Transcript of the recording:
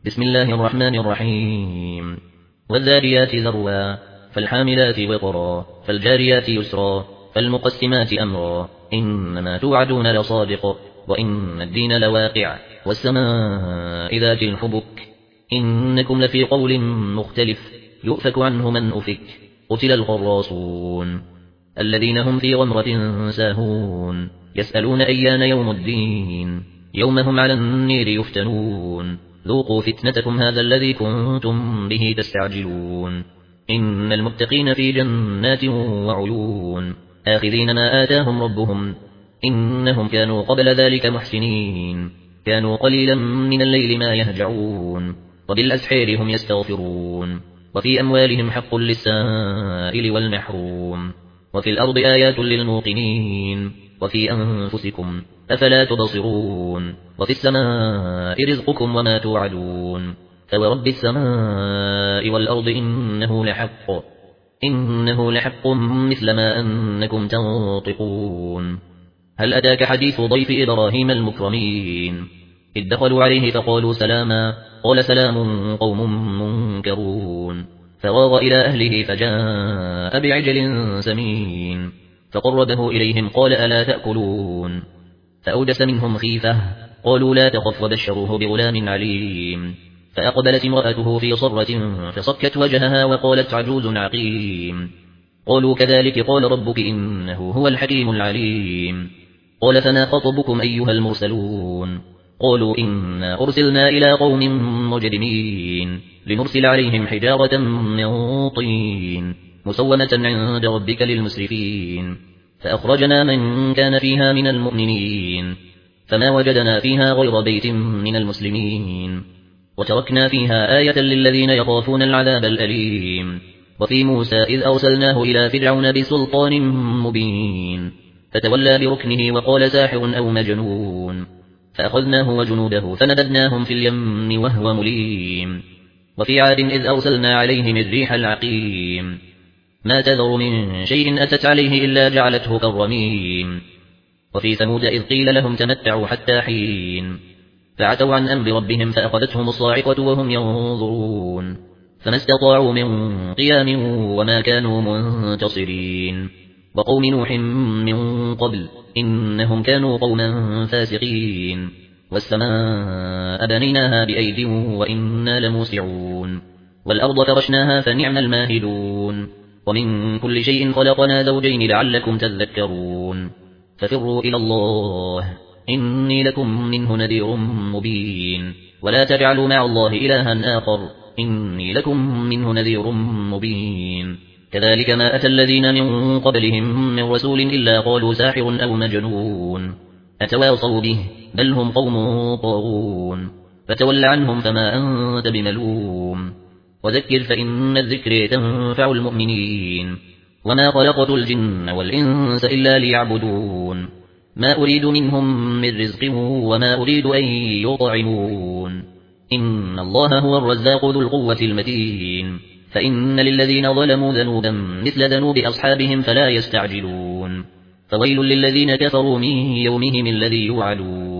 بسم الله الرحمن الرحيم والذاريات ذروا فالحاملات وقرا فالجاريات يسرا فالمقسمات أمرا إنما توعدون لصادق وإن الدين لواقع والسماء ذات الحبك إنكم لفي قول مختلف يؤفك عنه من أفك قتل الخراصون الذين هم في غمرة ساهون يسألون أيان يوم الدين يوم هم على النير يفتنون ذوقوا فتنتكم هذا الذي كنتم به تستعجلون إن المتقين في جنات وعيون آخذين ما آتاهم ربهم إنهم كانوا قبل ذلك محسنين كانوا قليلا من الليل ما يهجعون وبالأسحار هم يستغفرون وفي أموالهم حق للسائل والمحروم وفي الأرض آيات للموقنين وفي أنفسكم أفلا تبصرون وفي السماء رزقكم وما توعدون فورب السماء والأرض إنه لحق مثل ما أنكم تنطقون هل أتاك حديث ضيف إبراهيم المكرمين إذ دخلوا عليه فقالوا سلاما قال سلام قوم منكرون فراغ إلى أهله فجاء بعجل سمين فقربه إليهم قال ألا تأكلون فأوجس منهم خيفة قالوا لا تخف وبشروه بغلام عليم فأقبلت امرأته في صرة فصكت وجهها وقالت عجوز عقيم قالوا كذلك قال ربك إنه هو الحكيم العليم قال فما خطبكم أيها المرسلون قالوا إنا أرسلنا إلى قوم مجرمين لنرسل عليهم حجارة من طين مسومة عند ربك للمسرفين فأخرجنا من كان فيها من المؤمنين فما وجدنا فيها غير بيت من المسلمين وتركنا فيها آية للذين يخافون العذاب الأليم وفي موسى إذ أرسلناه إلى فرعون بسلطان مبين فتولى بركنه وقال ساحر أو مجنون فأخذناه وجنوده فنبذناهم في اليم وهو مليم وفي عاد إذ أرسلنا عليهم الريح العقيم ما تذر من شيء أتت عليه إلا جعلته كالرميم وفي ثمود إذ قيل لهم تمتعوا حتى حين فعتوا عن أمر ربهم فأخذتهم الصاعقة وهم ينظرون فما استطاعوا من قيام وما كانوا منتصرين وقوم نوح من قبل إنهم كانوا قوما فاسقين والسماء بنيناها بأيد وإنا لموسعون والأرض فرشناها فنعم الماهدون ومن كل شيء خلقنا زوجين لعلكم تذكرون ففروا إلى الله إني لكم منه نذير مبين ولا تجعلوا مع الله إلها آخر إني لكم منه نذير مبين كذلك ما أتى الذين من قبلهم من رسول إلا قالوا ساحر أو مجنون أتواصوا به بل هم قوم طاغون فتول عنهم فما أنت بملوم وذكر فإن الذكر تنفع المؤمنين وما خلقت الجن والإنس إلا ليعبدون ما أريد منهم من رزق وما أريد أن يطعمون إن الله هو الرزاق ذو القوة المتين فإن للذين ظلموا ذنوبا مثل ذنوب أصحابهم فلا يستعجلون فويل للذين كفروا من يومهم الذي يوعدون